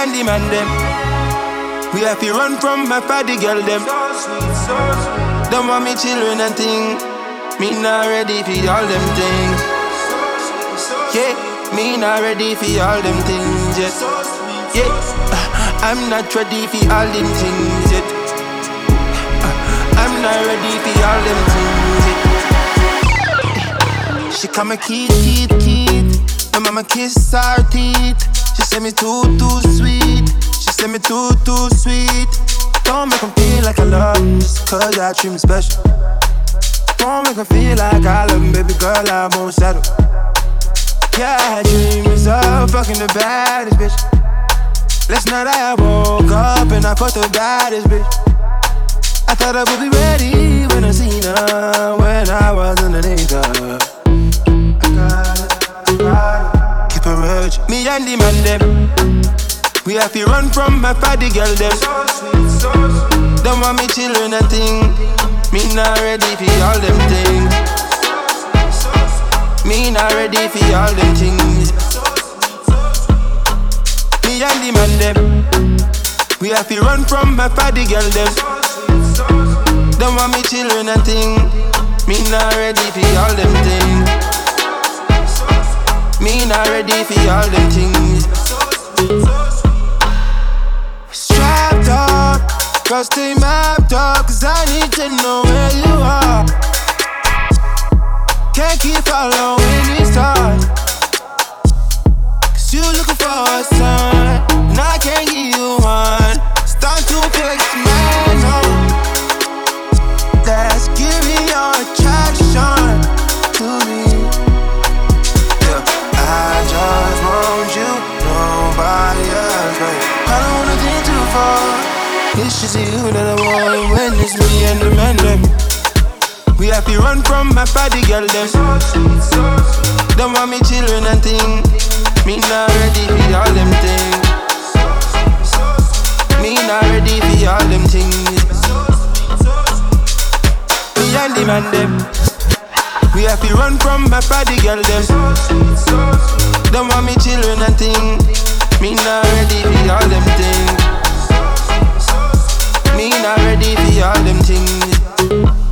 and the man them. We have to run from my party girl them. Don't want me children and thing. Me not ready for all them things. Yeah, me not ready for all them things yet. Yeah, I'm not ready for all them things yet. I'm not ready for all them things yet. She call me Keith. My mama kiss her teeth. She say me too sweet. She say me too sweet. Don't make 'em feel like I love 'em just 'cause I treat me special. Don't make 'em feel like I love 'em, baby girl, I won't settle. Yeah, I dream is of fucking the baddest bitch. Last night I woke up and I fucked the baddest bitch. I thought I would be ready when I seen her, when I was underneath her. I got it. Keep her urge. Me and the man them. We have to run from my party girl them. Don't want me children and thing. Me not ready for all them things. Me not ready for all them things. Me and the man them. We have to run from my party girl them. Don't want me children and thing. Me not ready for all them things. Me not ready for all them things. Strapped up, girls stay mapped up, 'cause I need to know where you are. Can't keep following these stars, 'cause you looking for a sign, and I can't give you one. Start to fix man on. That's giving your attraction to me. I just want you, nobody else, babe. I don't wanna think too far. It's just you that I want when it's me and the man them. We have to run from my party girl them. Don't want me children and thing. Me not ready for all them things. Me not ready for all them things. Me and the man them. We have to run from my party girl them. Don't want me children and thing. Me not ready for all them things. Me not ready for all them things.